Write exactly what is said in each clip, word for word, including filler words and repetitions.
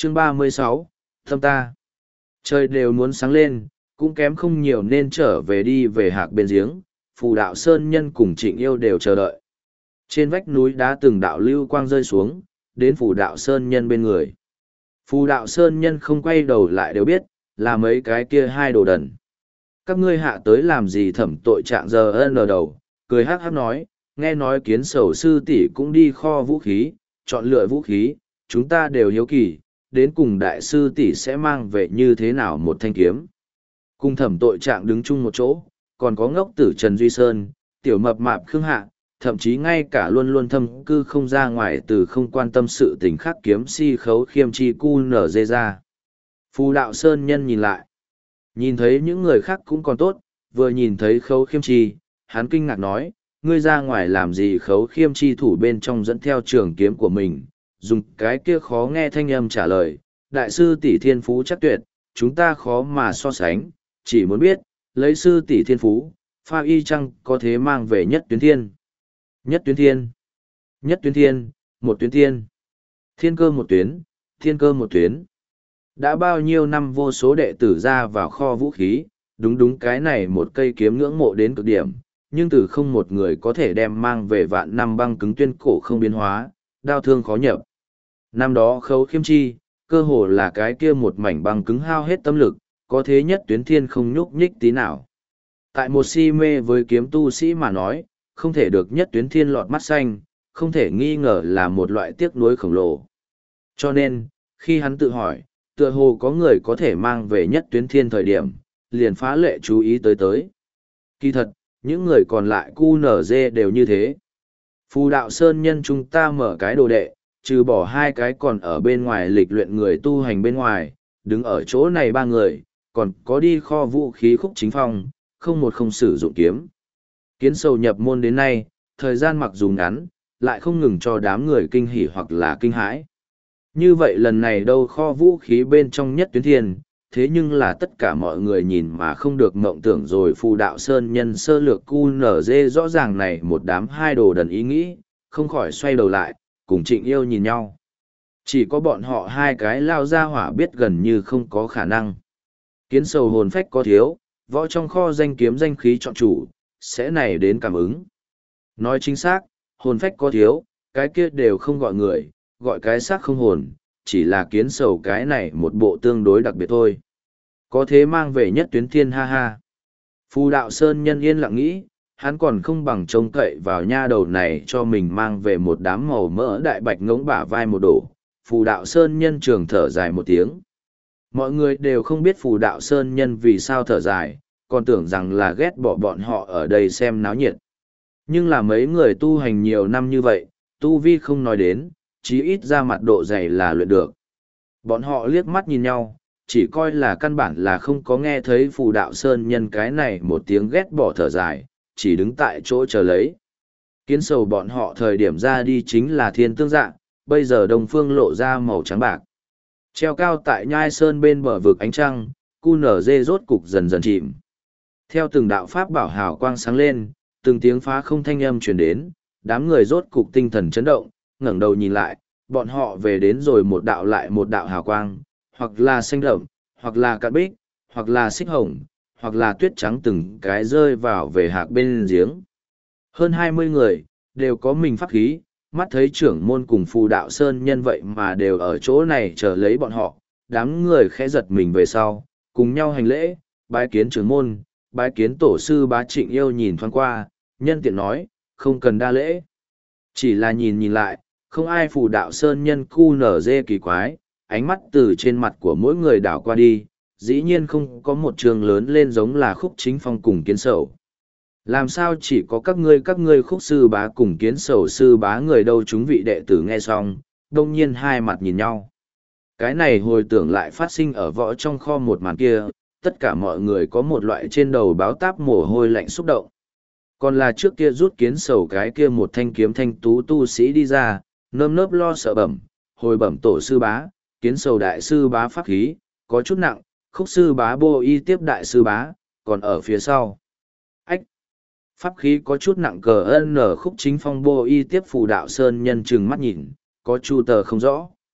Chương ba mươi sáu, Thâm ta. Trời đều muốn sáng lên, cũng kém không nhiều nên trở về đi về hạc bên giếng, phù đạo sơn nhân cùng trịnh yêu đều chờ đợi. Trên vách núi đá từng đạo lưu quang rơi xuống, đến phù đạo sơn nhân bên người. Phù đạo sơn nhân không quay đầu lại đều biết, là mấy cái kia hai đồ đần. Các ngươi hạ tới làm gì thẩm tội trạng giờ ân ở đầu, cười hát hát nói, nghe nói kiến sầu sư tỷ cũng đi kho vũ khí, chọn lựa vũ khí, chúng ta đều hiếu kỳ, đến cùng đại sư tỷ sẽ mang về như thế nào một thanh kiếm. Cùng thẩm tội trạng đứng chung một chỗ, còn có ngốc tử Trần Duy Sơn, tiểu mập mạp Khương Hạ, thậm chí ngay cả luôn luôn thâm cư không ra ngoài từ không quan tâm sự tình khác kiếm si khấu khiêm chi cu nở dê ra. Phù đạo Sơn nhân nhìn lại. Nhìn thấy những người khác cũng còn tốt, vừa nhìn thấy khấu khiêm chi, hắn kinh ngạc nói, ngươi ra ngoài làm gì khấu khiêm chi thủ bên trong dẫn theo trường kiếm của mình, dùng cái kia khó nghe thanh âm trả lời, đại sư tỷ thiên phú chắc tuyệt, chúng ta khó mà so sánh, chỉ muốn biết, lấy sư tỷ thiên phú, pha y chăng có thế mang về nhất tuyến thiên. Nhất tuyến thiên, nhất tuyến thiên, một tuyến thiên, thiên cơ một tuyến, thiên cơ một tuyến. Đã bao nhiêu năm vô số đệ tử ra vào kho vũ khí, đúng đúng cái này một cây kiếm ngưỡng mộ đến cực điểm, nhưng từ không một người có thể đem mang về vạn năm băng cứng tuyên cổ không biến hóa, đau thương khó nhập. Năm đó khấu khiêm chi, cơ hồ là cái kia một mảnh băng cứng hao hết tâm lực, có thế nhất tuyến thiên không nhúc nhích tí nào. Tại một si mê với kiếm tu sĩ mà nói, không thể được nhất tuyến thiên lọt mắt xanh, không thể nghi ngờ là một loại tiếc nuối khổng lồ. Cho nên, khi hắn tự hỏi, tựa hồ có người có thể mang về nhất tuyến thiên thời điểm, liền phá lệ chú ý tới tới. Kỳ thật, những người còn lại cu nở dê đều như thế. Phù đạo sơn nhân chúng ta mở cái đồ đệ, trừ bỏ hai cái còn ở bên ngoài lịch luyện người tu hành bên ngoài, đứng ở chỗ này ba người, còn có đi kho vũ khí khúc chính phong, không một không sử dụng kiếm. Kiến sầu nhập môn đến nay, thời gian mặc dù ngắn, lại không ngừng cho đám người kinh hỉ hoặc là kinh hãi. Như vậy lần này đâu kho vũ khí bên trong nhất tuyến thiên, thế nhưng là tất cả mọi người nhìn mà không được mộng tưởng rồi phù đạo sơn nhân sơ lược cu nở dê rõ ràng này một đám hai đồ đần ý nghĩ, không khỏi xoay đầu lại, cùng trịnh yêu nhìn nhau. Chỉ có bọn họ hai cái lao ra hỏa biết gần như không có khả năng. Kiến sầu hồn phách có thiếu, võ trong kho danh kiếm danh khí chọn chủ, sẽ này đến cảm ứng. Nói chính xác, hồn phách có thiếu, cái kia đều không gọi người, gọi cái xác không hồn, chỉ là kiến sầu cái này một bộ tương đối đặc biệt thôi. Có thế mang về nhất tuyến thiên ha ha. Phù đạo sơn nhân yên lặng nghĩ, hắn còn không bằng trông cậy vào nha đầu này cho mình mang về một đám màu mỡ đại bạch ngỗng bả vai một đổ. Phù đạo sơn nhân trường thở dài một tiếng. Mọi người đều không biết phù đạo sơn nhân vì sao thở dài, còn tưởng rằng là ghét bỏ bọn họ ở đây xem náo nhiệt. Nhưng là mấy người tu hành nhiều năm như vậy, tu vi không nói đến, chí ít ra mặt độ dày là luyện được. Bọn họ liếc mắt nhìn nhau, chỉ coi là căn bản là không có nghe thấy phù đạo sơn nhân cái này một tiếng ghét bỏ thở dài, chỉ đứng tại chỗ chờ lấy. Kiến sầu bọn họ thời điểm ra đi chính là thiên tương dạng, bây giờ đông phương lộ ra màu trắng bạc. Treo cao tại nhai sơn bên bờ vực ánh trăng, cu nở dê rốt cục dần dần chìm. Theo từng đạo pháp bảo hào quang sáng lên, từng tiếng phá không thanh âm truyền đến, đám người rốt cục tinh thần chấn động, ngẩng đầu nhìn lại, bọn họ về đến rồi một đạo lại một đạo hào quang, hoặc là xanh đậm, hoặc là cạn bích, hoặc là xích hồng, hoặc là tuyết trắng từng cái rơi vào về hạc bên giếng. Hơn hai mươi người, đều có mình pháp khí, mắt thấy trưởng môn cùng phù đạo sơn nhân vậy mà đều ở chỗ này chờ lấy bọn họ, đám người khẽ giật mình về sau, cùng nhau hành lễ, bái kiến trưởng môn, bái kiến tổ sư bá Trịnh Yêu nhìn thoáng qua, nhân tiện nói, không cần đa lễ. Chỉ là nhìn nhìn lại, không ai phù đạo sơn nhân cu nở dê kỳ quái, ánh mắt từ trên mặt của mỗi người đảo qua đi, dĩ nhiên không có một trường lớn lên giống là khúc chính phong cùng kiến sầu. Làm sao chỉ có các ngươi các ngươi khúc sư bá cùng kiến sầu sư bá người đâu chúng vị đệ tử nghe xong, đông nhiên hai mặt nhìn nhau. Cái này hồi tưởng lại phát sinh ở võ trong kho một màn kia, tất cả mọi người có một loại trên đầu báo táp mồ hôi lạnh xúc động. Còn là trước kia rút kiến sầu cái kia một thanh kiếm thanh tú tu sĩ đi ra, nơm nớp lo sợ bẩm, hồi bẩm tổ sư bá, kiến sầu đại sư bá pháp khí, có chút nặng, khúc sư bá bô y tiếp đại sư bá, còn ở phía sau. Ách! Pháp khí có chút nặng cờ ân ở khúc chính phong bô y tiếp phù đạo sơn nhân chừng mắt nhìn, có chu tờ không rõ.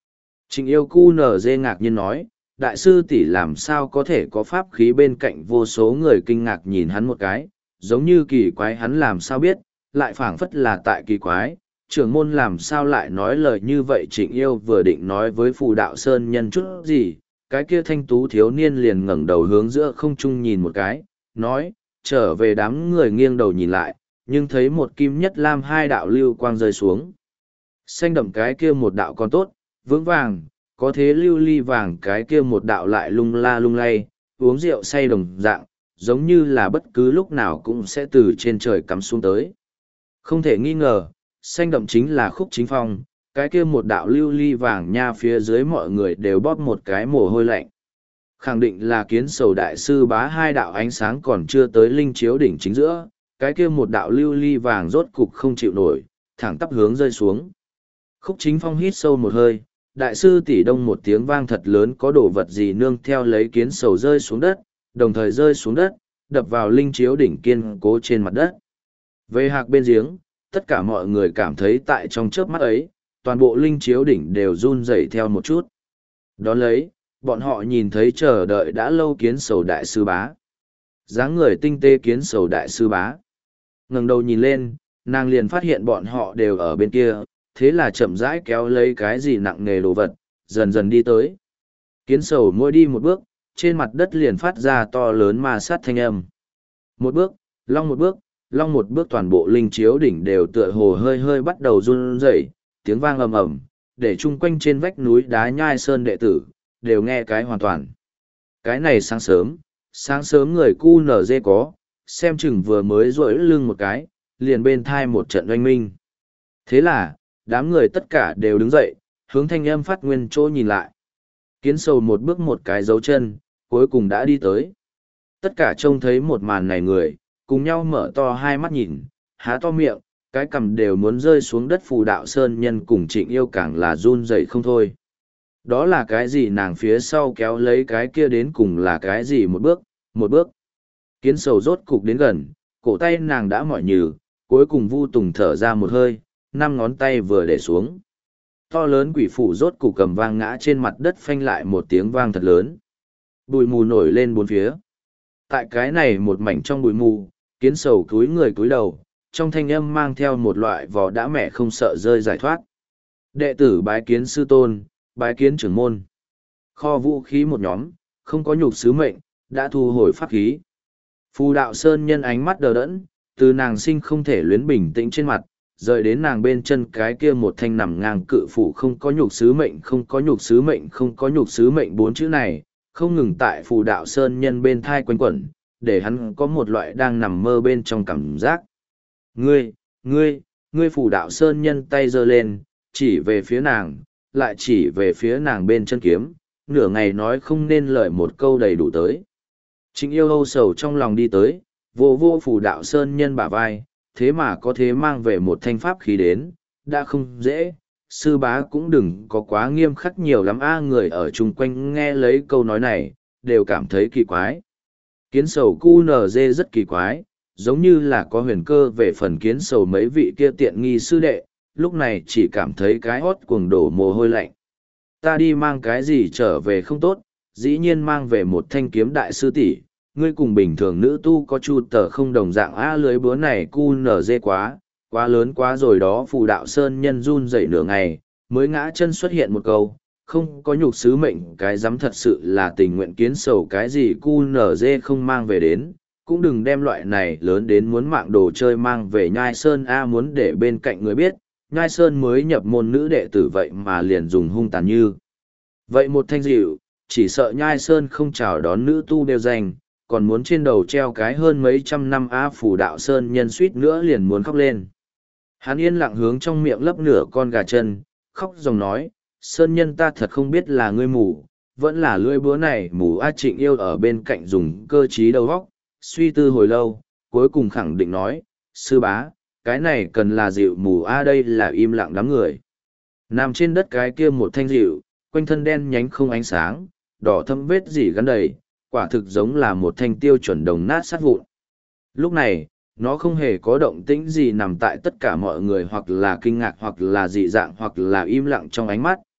Trịnh yêu cu nở dê ngạc nhiên nói, đại sư tỷ làm sao có thể có pháp khí bên cạnh, vô số người kinh ngạc nhìn hắn một cái, giống như kỳ quái hắn làm sao biết, lại phảng phất là tại kỳ quái, trưởng môn làm sao lại nói lời như vậy. Trịnh yêu vừa định nói với phù đạo sơn nhân chút gì, cái kia thanh tú thiếu niên liền ngẩng đầu hướng giữa không trung nhìn một cái, nói, trở về. Đám người nghiêng đầu nhìn lại, nhưng thấy một kim nhất lam hai đạo lưu quang rơi xuống. Xanh đậm cái kia một đạo còn tốt, vững vàng, có thế lưu ly vàng cái kia một đạo lại lung la lung lay, uống rượu say đồng dạng, giống như là bất cứ lúc nào cũng sẽ từ trên trời cắm xuống tới. Không thể nghi ngờ, xanh đậm chính là Khúc Chính Phong, cái kia một đạo lưu ly vàng nha, phía dưới mọi người đều bóp một cái mồ hôi lạnh. Khẳng định là Kiến Sầu đại sư bá. Hai đạo ánh sáng còn chưa tới linh chiếu đỉnh chính giữa, cái kia một đạo lưu ly vàng rốt cục không chịu nổi, thẳng tắp hướng rơi xuống. Khúc Chính Phong hít sâu một hơi, đại sư tỷ đông một tiếng vang thật lớn, có đồ vật gì nương theo lấy Kiến Sầu rơi xuống đất, đồng thời rơi xuống đất, đập vào linh chiếu đỉnh kiên cố trên mặt đất. Về hạc bên giếng, tất cả mọi người cảm thấy tại trong chớp mắt ấy, toàn bộ linh chiếu đỉnh đều run rẩy theo một chút. Đón lấy, bọn họ nhìn thấy chờ đợi đã lâu Kiến Sầu đại sư bá. Dáng người tinh tế Kiến Sầu đại sư bá. Ngẩng đầu nhìn lên, nàng liền phát hiện bọn họ đều ở bên kia, thế là chậm rãi kéo lấy cái gì nặng nề đồ vật, dần dần đi tới. Kiến Sầu mỗi đi một bước, trên mặt đất liền phát ra to lớn ma sát thanh âm. Một bước, long một bước, long một bước, toàn bộ linh chiếu đỉnh đều tựa hồ hơi hơi bắt đầu run rẩy, tiếng vang ầm ầm, để chung quanh trên vách núi đá Nhai Sơn đệ tử đều nghe cái hoàn toàn. Cái này sáng sớm, sáng sớm người cu nở dê có, xem chừng vừa mới rỗi lưng một cái, liền bên thai một trận oanh minh. Thế là, đám người tất cả đều đứng dậy, hướng thanh âm phát nguyên chỗ nhìn lại. Kiến Sầu một bước một cái dấu chân, cuối cùng đã đi tới. Tất cả trông thấy một màn này người, cùng nhau mở to hai mắt nhìn, há to miệng, cái cằm đều muốn rơi xuống đất. Phù đạo sơn nhân cùng Trịnh yêu càng là run rẩy không thôi. Đó là cái gì? Nàng phía sau kéo lấy cái kia đến cùng là cái gì? Một bước, một bước. Kiến Sầu rốt cục đến gần, cổ tay nàng đã mỏi nhừ, cuối cùng Vu Tùng thở ra một hơi, năm ngón tay vừa để xuống. To lớn quỷ phủ rốt cục cầm vang ngã trên mặt đất, phanh lại một tiếng vang thật lớn. Bụi mù nổi lên bốn phía. Tại cái này một mảnh trong bụi mù, Kiến Sầu cúi người cúi đầu, trong thanh âm mang theo một loại vò đã mẹ không sợ rơi giải thoát. Đệ tử bái kiến sư tôn, bái kiến trưởng môn. Kho vũ khí một nhóm, không có nhục sứ mệnh, đã thu hồi pháp khí. Phù đạo sơn nhân ánh mắt đờ đẫn, từ nàng sinh không thể luyến bình tĩnh trên mặt, rời đến nàng bên chân cái kia một thanh nằm ngang cự phủ. Không có nhục sứ mệnh, không có nhục sứ mệnh, không có nhục sứ mệnh, bốn chữ này không ngừng tại phù đạo sơn nhân bên thai quanh quẩn, để hắn có một loại đang nằm mơ bên trong cảm giác. Ngươi, ngươi, ngươi! Phù đạo sơn nhân tay giơ lên, chỉ về phía nàng, lại chỉ về phía nàng bên chân kiếm, nửa ngày nói không nên lời một câu đầy đủ tới. Trịnh yêu âu sầu trong lòng đi tới, vô vô phù đạo sơn nhân bả vai, thế mà có thế mang về một thanh pháp khí đến, đã không dễ, sư bá cũng đừng có quá nghiêm khắc nhiều lắm a. Người ở chung quanh nghe lấy câu nói này, đều cảm thấy kỳ quái. Kiến Sầu cu nở dê rất kỳ quái, giống như là có huyền cơ về phần Kiến Sầu mấy vị kia tiện nghi sư đệ, lúc này chỉ cảm thấy cái hót cuồng đổ mồ hôi lạnh. Ta đi mang cái gì trở về không tốt, dĩ nhiên mang về một thanh kiếm. Đại sư tỷ, ngươi cùng bình thường nữ tu có chu tờ không đồng dạng a. Lưới búa này cu nở dê quá, quá lớn quá rồi đó. Phù đạo sơn nhân run dậy nửa ngày, mới ngã chân xuất hiện một câu, không có nhục sứ mệnh cái dám, thật sự là tình nguyện. Kiến Sầu cái gì cu nở dê không mang về đến, cũng đừng đem loại này lớn đến muốn mạng đồ chơi mang về Nhai Sơn a. Muốn để bên cạnh người biết, Nhai Sơn mới nhập môn nữ đệ tử vậy mà liền dùng hung tàn như vậy một thanh dịu, chỉ sợ Nhai Sơn không chào đón nữ tu đều danh, còn muốn trên đầu treo cái hơn mấy trăm năm a. Phù đạo sơn nhân suýt nữa liền muốn khóc lên. Hắn yên lặng hướng trong miệng lấp nửa con gà chân, khóc ròng nói, sơn nhân ta thật không biết là ngươi mù, vẫn là lưỡi búa này mù a. Trịnh yêu ở bên cạnh dùng cơ trí đầu óc, suy tư hồi lâu, cuối cùng khẳng định nói, sư bá, cái này cần là dịu mù a. Đây là im lặng đám người. Nằm trên đất cái kia một thanh dịu, quanh thân đen nhánh không ánh sáng, đỏ thâm vết dỉ gắn đầy, quả thực giống là một thanh tiêu chuẩn đồng nát sát vụn. Lúc này, nó không hề có động tĩnh gì, nằm tại tất cả mọi người hoặc là kinh ngạc hoặc là dị dạng hoặc là im lặng trong ánh mắt,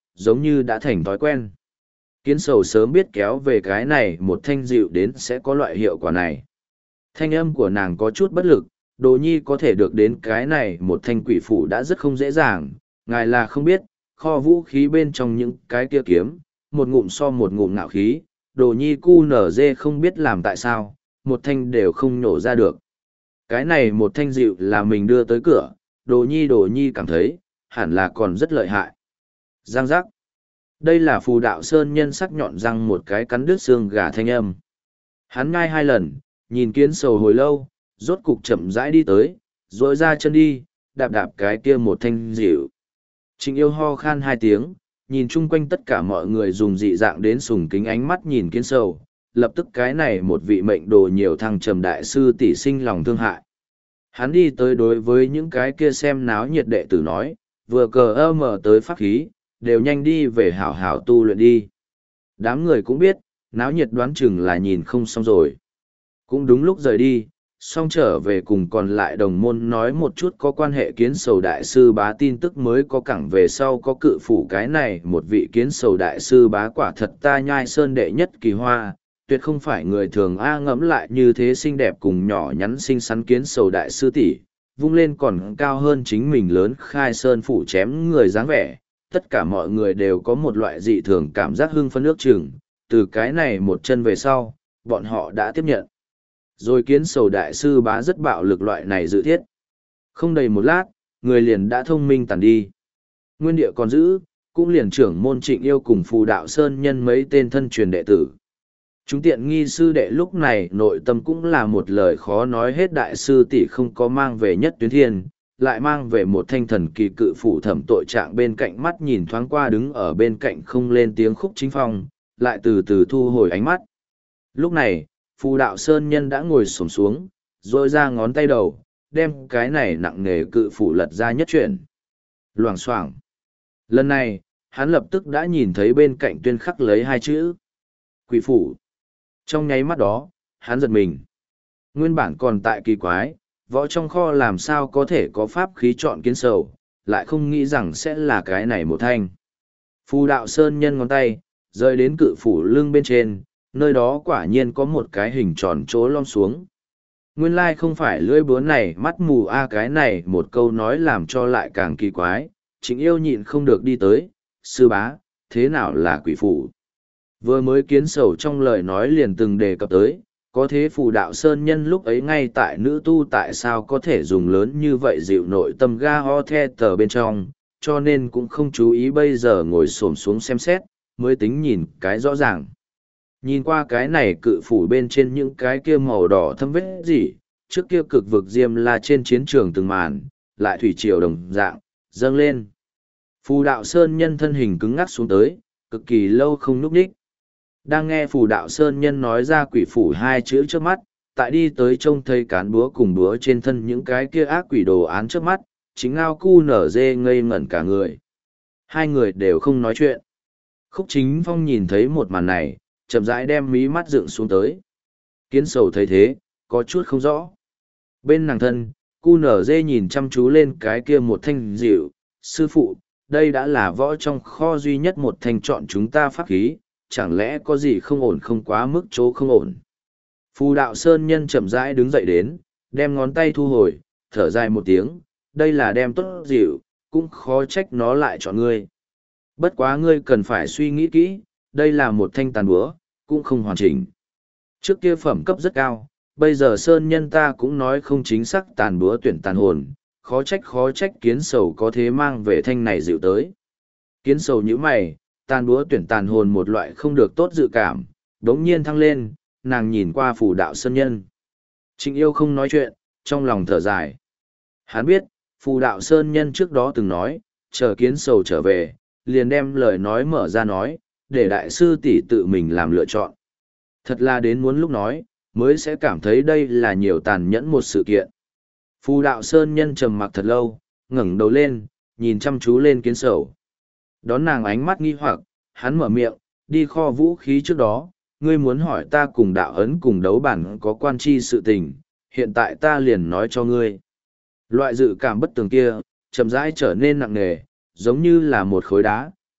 giống như đã thành thói quen. Kiến sầu sớm biết kéo về cái này một thanh dịu đến sẽ có loại hiệu quả này. Thanh âm của nàng có chút bất lực, Đồ Nhi có thể được đến cái này một thanh quỷ phủ đã rất không dễ dàng, ngài là không biết, kho vũ khí bên trong những cái kia kiếm, một ngụm so một ngụm ngạo khí, Đồ Nhi cu nở dê không biết làm tại sao, một thanh đều không nổ ra được. Cái này một thanh dịu là mình đưa tới cửa, Đồ Nhi Đồ Nhi cảm thấy, hẳn là còn rất lợi hại. Giang giác. Đây là phù đạo sơn nhân sắc nhọn răng một cái cắn đứt xương gà thanh âm. Hắn ngai hai lần, nhìn kiến sầu hồi lâu, rốt cục chậm rãi đi tới, rỗi ra chân đi, đạp đạp cái kia một thanh dịu. Trịnh yêu ho khan hai tiếng, nhìn chung quanh tất cả mọi người dùng dị dạng đến sùng kính ánh mắt nhìn kiến sầu, lập tức cái này một vị mệnh đồ nhiều thăng trầm đại sư tỷ sinh lòng thương hại. Hắn đi tới đối với những cái kia xem náo nhiệt đệ tử nói, vừa cờ ơ mở tới pháp khí, đều nhanh đi về hảo hảo tu luyện đi. Đám người cũng biết, náo nhiệt đoán chừng là nhìn không xong rồi. Cũng đúng lúc rời đi, xong trở về cùng còn lại đồng môn nói một chút có quan hệ kiến sầu đại sư bá tin tức mới có cẳng về sau có cự phủ cái này một vị kiến sầu đại sư bá quả thật ta nhai sơn đệ nhất kỳ hoa, tuyệt không phải người thường a ngẫm lại như thế xinh đẹp cùng nhỏ nhắn xinh xắn kiến sầu đại sư tỷ vung lên còn cao hơn chính mình lớn khai sơn phủ chém người dáng vẻ, tất cả mọi người đều có một loại dị thường cảm giác hưng phấn ước chừng, từ cái này một chân về sau, bọn họ đã tiếp nhận. Rồi kiến sầu đại sư bá rất bạo lực loại này dự thiết. Không đầy một lát, người liền đã thông minh tàn đi. Nguyên địa còn giữ, cũng liền trưởng môn Trịnh Yêu cùng phù đạo sơn nhân mấy tên thân truyền đệ tử. Chúng tiện nghi sư đệ lúc này nội tâm cũng là một lời khó nói hết đại sư tỷ không có mang về nhất tuyến thiên, lại mang về một thanh thần kỳ cự phủ thẩm tội trạng bên cạnh mắt nhìn thoáng qua đứng ở bên cạnh không lên tiếng khúc chính phong, lại từ từ thu hồi ánh mắt. Lúc này, phù đạo sơn nhân đã ngồi xổm xuống, rồi ra ngón tay đầu, đem cái này nặng nề cự phủ lật ra nhất chuyển. Loảng xoảng. Lần này, hắn lập tức đã nhìn thấy bên cạnh tuyên khắc lấy hai chữ. Quỷ phủ. Trong nháy mắt đó, hắn giật mình. Nguyên bản còn tại kỳ quái, võ trong kho làm sao có thể có pháp khí chọn kiến sầu, lại không nghĩ rằng sẽ là cái này một thanh. Phù đạo sơn nhân ngón tay, rơi đến cự phủ lưng bên trên, nơi đó quả nhiên có một cái hình tròn chỗ lom xuống. Nguyên lai không phải lưỡi búa này mắt mù a cái này một câu nói làm cho lại càng kỳ quái, Trịnh Yêu nhịn không được đi tới, sư bá, thế nào là quỷ phủ? Vừa mới kiến sầu trong lời nói liền từng đề cập tới, có thế phù đạo sơn nhân lúc ấy ngay tại nữ tu tại sao có thể dùng lớn như vậy dịu nội tâm ga ho the tờ bên trong, cho nên cũng không chú ý bây giờ ngồi xổm xuống xem xét, mới tính nhìn cái rõ ràng. Nhìn qua cái này cự phủ bên trên những cái kia màu đỏ thâm vết gì, trước kia cực vực diêm la trên chiến trường từng màn, lại thủy triều đồng dạng, dâng lên. Phù đạo sơn nhân thân hình cứng ngắc xuống tới, cực kỳ lâu không núp đích. Đang nghe phù đạo sơn nhân nói ra quỷ phủ hai chữ trước mắt, tại đi tới trông thấy cán búa cùng búa trên thân những cái kia ác quỷ đồ án trước mắt, chính ngao cu nở dê ngây ngẩn cả người. Hai người đều không nói chuyện. Khúc Chính Phong nhìn thấy một màn này, chậm rãi đem mí mắt dựng xuống tới. Kiến sầu thấy thế, có chút không rõ. Bên nàng thân, cu nở dê nhìn chăm chú lên cái kia một thanh dịu, sư phụ, đây đã là võ trong kho duy nhất một thanh chọn chúng ta pháp khí, chẳng lẽ có gì không ổn không quá mức chỗ không ổn. Phù đạo sơn nhân chậm rãi đứng dậy đến, đem ngón tay thu hồi, thở dài một tiếng, đây là đem tốt dịu, cũng khó trách nó lại chọn ngươi. Bất quá ngươi cần phải suy nghĩ kỹ, đây là một thanh tàn búa, cũng không hoàn chỉnh. Trước kia phẩm cấp rất cao, bây giờ sơn nhân ta cũng nói không chính xác tàn búa tuyển tàn hồn, khó trách khó trách kiến sầu có thế mang về thanh này dịu tới. Kiến sầu như mày, tàn búa tuyển tàn hồn một loại không được tốt dự cảm, đống nhiên thăng lên, nàng nhìn qua phù đạo sơn nhân. Trịnh Yêu không nói chuyện, trong lòng thở dài. Hắn biết, phù đạo sơn nhân trước đó từng nói, chờ kiến sầu trở về, liền đem lời nói mở ra nói, để đại sư tỷ tự mình làm lựa chọn. Thật là đến muốn lúc nói, mới sẽ cảm thấy đây là nhiều tàn nhẫn một sự kiện. Phù đạo sơn nhân trầm mặc thật lâu, ngẩng đầu lên, nhìn chăm chú lên kiến sầu. Đón nàng ánh mắt nghi hoặc, hắn mở miệng, đi kho vũ khí trước đó, ngươi muốn hỏi ta cùng đạo ấn cùng đấu bản có quan chi sự tình, hiện tại ta liền nói cho ngươi. Loại dự cảm bất tường kia, chậm rãi trở nên nặng nề, giống như là một khối đá,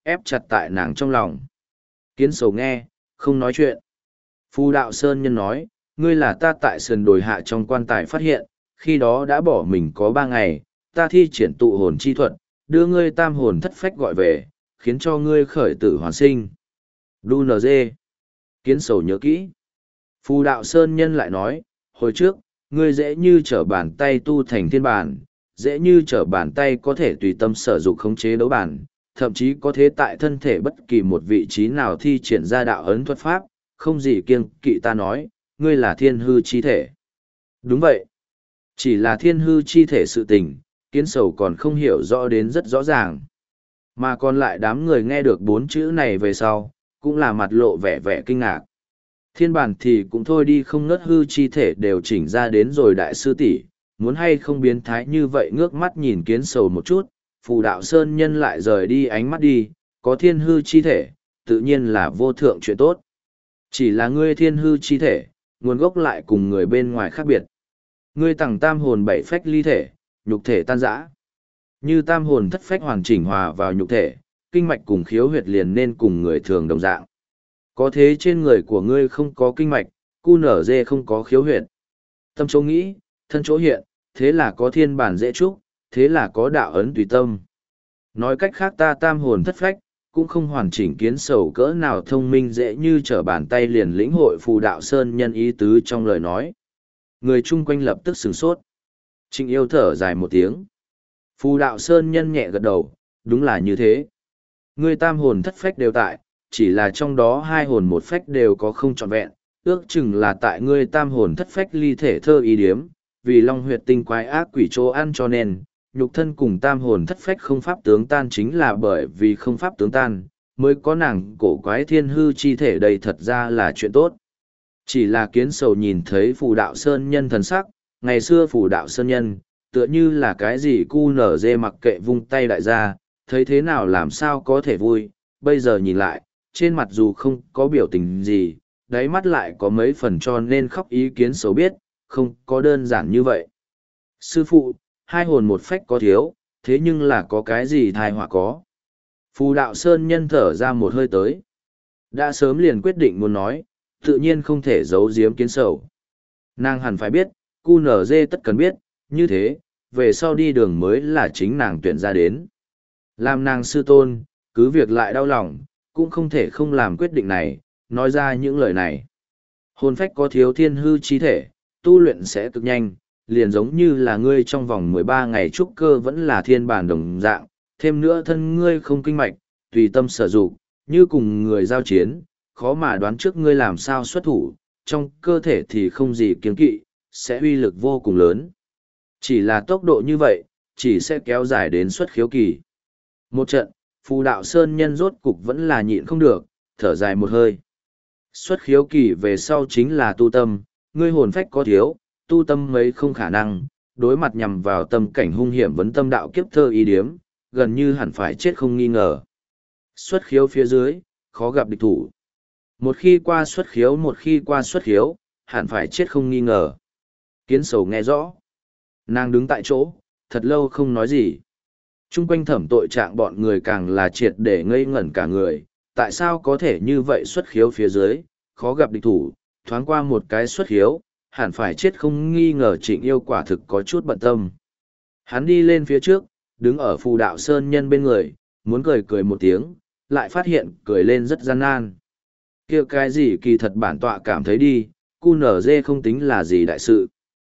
ép chặt tại nàng trong lòng. Kiến sầu nghe, không nói chuyện. Phù đạo sơn nhân nói, ngươi là ta tại sườn đồi hạ trong quan tài phát hiện, khi đó đã bỏ mình có ba ngày, ta thi triển tụ hồn chi thuật, đưa ngươi tam hồn thất phách gọi về, khiến cho ngươi khởi tử hoàn sinh. Đu nờ dê. Kiến sầu nhớ kỹ. Phù đạo sơn nhân lại nói, hồi trước, ngươi dễ như trở bàn tay tu thành thiên bản, dễ như trở bàn tay có thể tùy tâm sở dụng khống chế đấu bản, thậm chí có thể tại thân thể bất kỳ một vị trí nào thi triển ra đạo ấn thuật pháp, không gì kiêng kỵ ta nói, ngươi là thiên hư chi thể. Đúng vậy. Chỉ là thiên hư chi thể sự tình, kiến sầu còn không hiểu rõ đến rất rõ ràng. Mà còn lại đám người nghe được bốn chữ này về sau, cũng là mặt lộ vẻ vẻ kinh ngạc. Thiên bản thì cũng thôi đi, không ngớt hư chi thể đều chỉnh ra đến rồi đại sư tỷ, muốn hay không biến thái như vậy, ngước mắt nhìn kiến sầu một chút, phù đạo sơn nhân lại rời đi ánh mắt đi, có thiên hư chi thể, tự nhiên là vô thượng chuyện tốt. Chỉ là ngươi thiên hư chi thể, nguồn gốc lại cùng người bên ngoài khác biệt. Ngươi tầng tam hồn bảy phách ly thể, nhục thể tan rã. Như tam hồn thất phách hoàn chỉnh hòa vào nhục thể, kinh mạch cùng khiếu huyệt liền nên cùng người thường đồng dạng. Có thế trên người của ngươi không có kinh mạch, cu nở dê không có khiếu huyệt. Tâm chỗ nghĩ, thân chỗ hiện, thế là có thiên bản dễ trúc, thế là có đạo ấn tùy tâm. Nói cách khác, ta tam hồn thất phách, cũng không hoàn chỉnh, kiến sầu cỡ nào thông minh dễ như trở bàn tay liền lĩnh hội phù đạo sơn nhân ý tứ trong lời nói. Người chung quanh lập tức sửng sốt. Trịnh yêu thở dài một tiếng. Phù đạo sơn nhân nhẹ gật đầu, đúng là như thế. Ngươi tam hồn thất phách đều tại, chỉ là trong đó hai hồn một phách đều có không trọn vẹn, ước chừng là tại ngươi tam hồn thất phách ly thể thơ ý điếm, vì long huyệt tinh quái ác quỷ chỗ ăn cho nên, nhục thân cùng tam hồn thất phách không pháp tướng tan, chính là bởi vì không pháp tướng tan, mới có nàng cổ quái thiên hư chi thể đây, thật ra là chuyện tốt. Chỉ là kiến sầu nhìn thấy phù đạo sơn nhân thần sắc, ngày xưa phù đạo sơn nhân, tựa như là cái gì cu nở dê mặc kệ vung tay đại gia, thấy thế nào làm sao có thể vui, bây giờ nhìn lại, trên mặt dù không có biểu tình gì, đáy mắt lại có mấy phần cho nên khóc, ý kiến sầu biết, không có đơn giản như vậy. Sư phụ, hai hồn một phách có thiếu, thế nhưng là có cái gì thai họa có. Phù đạo sơn nhân thở ra một hơi tới. Đã sớm liền quyết định muốn nói, tự nhiên không thể giấu giếm kiến sầu. Nàng hẳn phải biết, cu nở dê tất cần biết, như thế, về sau đi đường mới là chính nàng tuyển ra đến. Làm nàng sư tôn, cứ việc lại đau lòng, cũng không thể không làm quyết định này, nói ra những lời này. Hồn phách có thiếu thiên hư chi thể, tu luyện sẽ cực nhanh, liền giống như là ngươi trong vòng mười ba ngày trúc cơ vẫn là thiên bản đồng dạng, thêm nữa thân ngươi không kinh mạch, tùy tâm sở dụng, như cùng người giao chiến, khó mà đoán trước ngươi làm sao xuất thủ, trong cơ thể thì không gì kiêng kỵ, sẽ uy lực vô cùng lớn. Chỉ là tốc độ như vậy, chỉ sẽ kéo dài đến xuất khiếu kỳ. Một trận, phù đạo sơn nhân rốt cục vẫn là nhịn không được, thở dài một hơi. Xuất khiếu kỳ về sau chính là tu tâm, ngươi hồn phách có thiếu, tu tâm mấy không khả năng, đối mặt nhằm vào tâm cảnh hung hiểm vấn tâm đạo kiếp thơ ý điếm, gần như hẳn phải chết không nghi ngờ. Xuất khiếu phía dưới, khó gặp địch thủ. Một khi qua xuất khiếu một khi qua xuất khiếu, hẳn phải chết không nghi ngờ. Kiến sầu nghe rõ. Nàng đứng tại chỗ, thật lâu không nói gì. Trung quanh thẩm tội trạng bọn người càng là triệt để ngây ngẩn cả người, tại sao có thể như vậy, xuất khiếu phía dưới, khó gặp địch thủ, thoáng qua một cái xuất khiếu, hẳn phải chết không nghi ngờ. Trịnh yêu quả thực có chút bận tâm. Hắn đi lên phía trước, đứng ở phù đạo sơn nhân bên người, muốn cười cười một tiếng, lại phát hiện cười lên rất gian nan. Kia cái gì kỳ thật bản tọa cảm thấy đi, cu nở dê không tính là gì đại sự.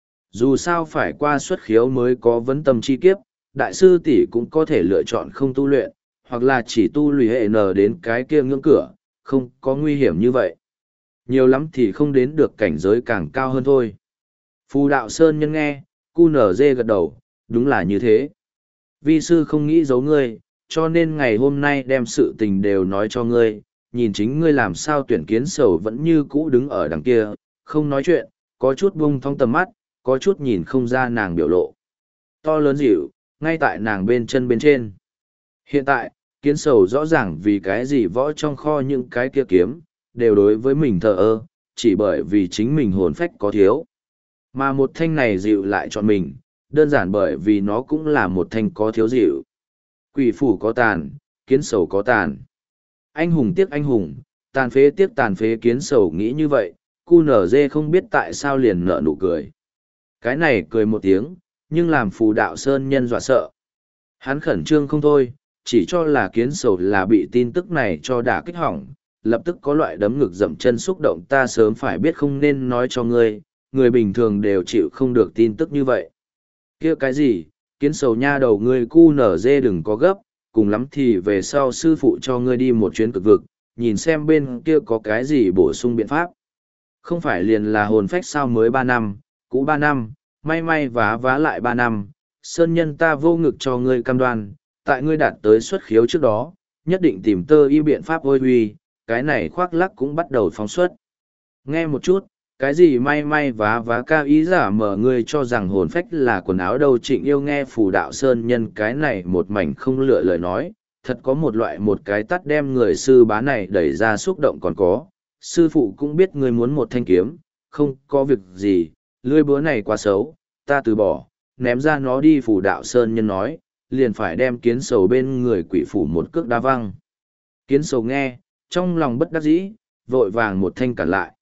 Dù sao phải qua xuất khiếu mới có vấn tâm chi kiếp, đại sư tỷ cũng có thể lựa chọn không tu luyện, hoặc là chỉ tu lùi hệ nở đến cái kia ngưỡng cửa, không có nguy hiểm như vậy. Nhiều lắm thì không đến được cảnh giới càng cao hơn thôi. Phù đạo sơn nhân nghe, cu nở dê gật đầu, đúng là như thế. Vi sư không nghĩ giấu ngươi, cho nên ngày hôm nay đem sự tình đều nói cho ngươi, nhìn chính ngươi làm sao. Tuyển kiến sầu vẫn như cũ đứng ở đằng kia, không nói chuyện, có chút bung thong tầm mắt, có chút nhìn không ra nàng biểu lộ. To lớn dịu, ngay tại nàng bên chân bên trên. Hiện tại, kiến sầu rõ ràng vì cái gì võ trong kho những cái kia kiếm, đều đối với mình thờ ơ, chỉ bởi vì chính mình hồn phách có thiếu. Mà một thanh này dịu lại chọn mình, đơn giản bởi vì nó cũng là một thanh có thiếu dịu. Quỷ phủ có tàn, kiến sầu có tàn. Anh hùng tiếc anh hùng, tàn phế tiếc tàn phế, kiến sầu nghĩ như vậy, cu nở dê không biết tại sao liền nở nụ cười. Cái này cười một tiếng, nhưng làm phù đạo sơn nhân dọa sợ. Hắn khẩn trương không thôi, chỉ cho là kiến sầu là bị tin tức này cho đả kích hỏng, lập tức có loại đấm ngực dậm chân xúc động, ta sớm phải biết không nên nói cho ngươi, người bình thường đều chịu không được tin tức như vậy. Kia cái gì, kiến sầu nha đầu ngươi cu nở dê đừng có gấp, cùng lắm thì về sau sư phụ cho ngươi đi một chuyến cực vực, nhìn xem bên kia có cái gì bổ sung biện pháp. Không phải liền là hồn phách sao, mới ba năm, cũ ba năm, may may vá vá lại ba năm, sơn nhân ta vô ngực cho ngươi cam đoan, tại ngươi đạt tới xuất khiếu trước đó, nhất định tìm tơ y biện pháp ôi huy, cái này khoác lắc cũng bắt đầu phóng xuất. Nghe một chút, cái gì may may vá vá ca ý giả mở ngươi cho rằng hồn phách là quần áo đâu. Trịnh Yêu nghe phù đạo sơn nhân cái này một mảnh không lựa lời nói, thật có một loại một cái tắt đem người sư bá này đẩy ra xúc động. Còn có, sư phụ cũng biết ngươi muốn một thanh kiếm, không có việc gì, lưỡi búa này quá xấu, ta từ bỏ, ném ra nó đi. Phù đạo sơn nhân nói, liền phải đem kiến sầu bên người quỷ phủ một cước đá văng. Kiến sầu nghe, trong lòng bất đắc dĩ, vội vàng một thanh cản lại.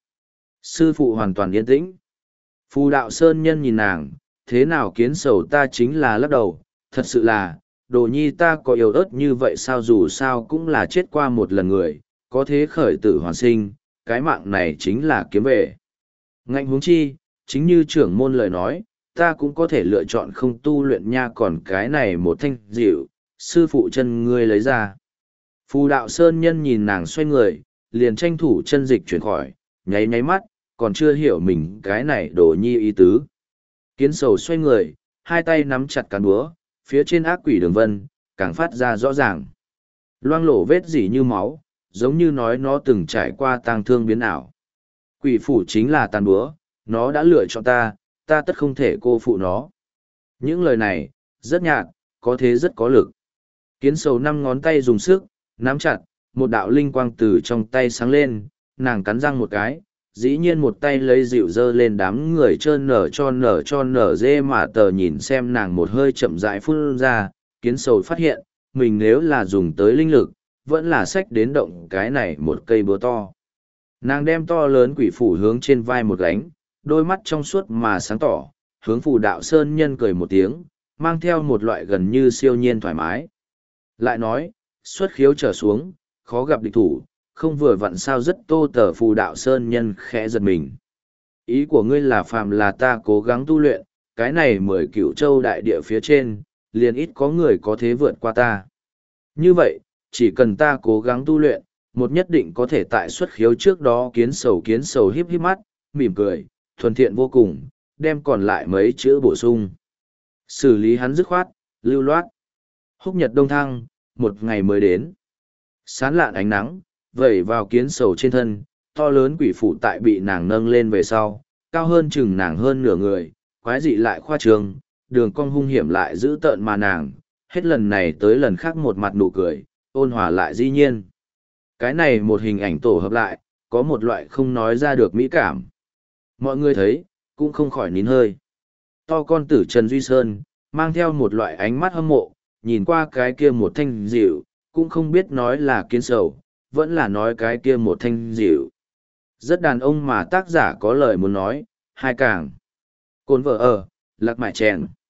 Sư phụ hoàn toàn yên tĩnh. Phù đạo sơn nhân nhìn nàng, thế nào kiến sầu, ta chính là lắc đầu, thật sự là, đồ nhi ta có yếu ớt như vậy sao, dù sao cũng là chết qua một lần người, có thế khởi tử hoàn sinh, cái mạng này chính là kiếm về. Ngạnh huống chi, chính như trưởng môn lời nói, ta cũng có thể lựa chọn không tu luyện nha, còn cái này một thanh dịu, sư phụ chân ngươi lấy ra. Phù đạo sơn nhân nhìn nàng xoay người, liền tranh thủ chân dịch chuyển khỏi, nháy nháy mắt, còn chưa hiểu mình cái này đồ nhi ý tứ. Kiến sầu xoay người, hai tay nắm chặt cán búa, phía trên ác quỷ đường vân, càng phát ra rõ ràng. Loang lổ vết dỉ như máu, giống như nói nó từng trải qua tang thương biến ảo. Quỷ phủ chính là tàn búa, nó đã lựa chọn ta, ta tất không thể cô phụ nó. Những lời này, rất nhạt, có thế rất có lực. Kiến sầu năm ngón tay dùng sức, nắm chặt, một đạo linh quang từ trong tay sáng lên, nàng cắn răng một cái, dĩ nhiên một tay lấy dịu dơ lên đám người trơn nở cho nở cho nở dê mà tờ nhìn xem nàng một hơi chậm rãi phun ra. Kiến sầu phát hiện, mình nếu là dùng tới linh lực, vẫn là sách đến động cái này một cây búa to. Nàng đem to lớn quỷ phủ hướng trên vai một gánh, đôi mắt trong suốt mà sáng tỏ, hướng phù đạo sơn nhân cười một tiếng, mang theo một loại gần như siêu nhiên thoải mái. Lại nói, xuất khiếu trở xuống, khó gặp địch thủ, không vừa vặn sao rất tô tờ. Phù đạo sơn nhân khẽ giật mình. Ý của ngươi là phàm là ta cố gắng tu luyện, cái này mười cửu châu đại địa phía trên, liền ít có người có thế vượt qua ta. Như vậy, chỉ cần ta cố gắng tu luyện, một nhất định có thể tại xuất khiếu trước đó. Kiến sầu kiến sầu híp híp mắt, mỉm cười, thuần thiện vô cùng, đem còn lại mấy chữ bổ sung. Xử lý hắn dứt khoát, lưu loát. Húc nhật đông thăng, một ngày mới đến. Sán lạn ánh nắng, vẩy vào kiến sầu trên thân, to lớn quỷ phủ tại bị nàng nâng lên về sau, cao hơn chừng nàng hơn nửa người, quái dị lại khoa trương, đường cong hung hiểm lại giữ tợn mà nàng, hết lần này tới lần khác một mặt nụ cười, ôn hòa lại dĩ nhiên. Cái này một hình ảnh tổ hợp lại, có một loại không nói ra được mỹ cảm. Mọi người thấy, cũng không khỏi nín hơi. To con tử Trần Duy Sơn, mang theo một loại ánh mắt hâm mộ, nhìn qua cái kia một thanh dịu, cũng không biết nói là kiến sầu, vẫn là nói cái kia một thanh dịu. Rất đàn ông mà tác giả có lời muốn nói, hai càng. Cồn vợ ở, lạc mại chèn.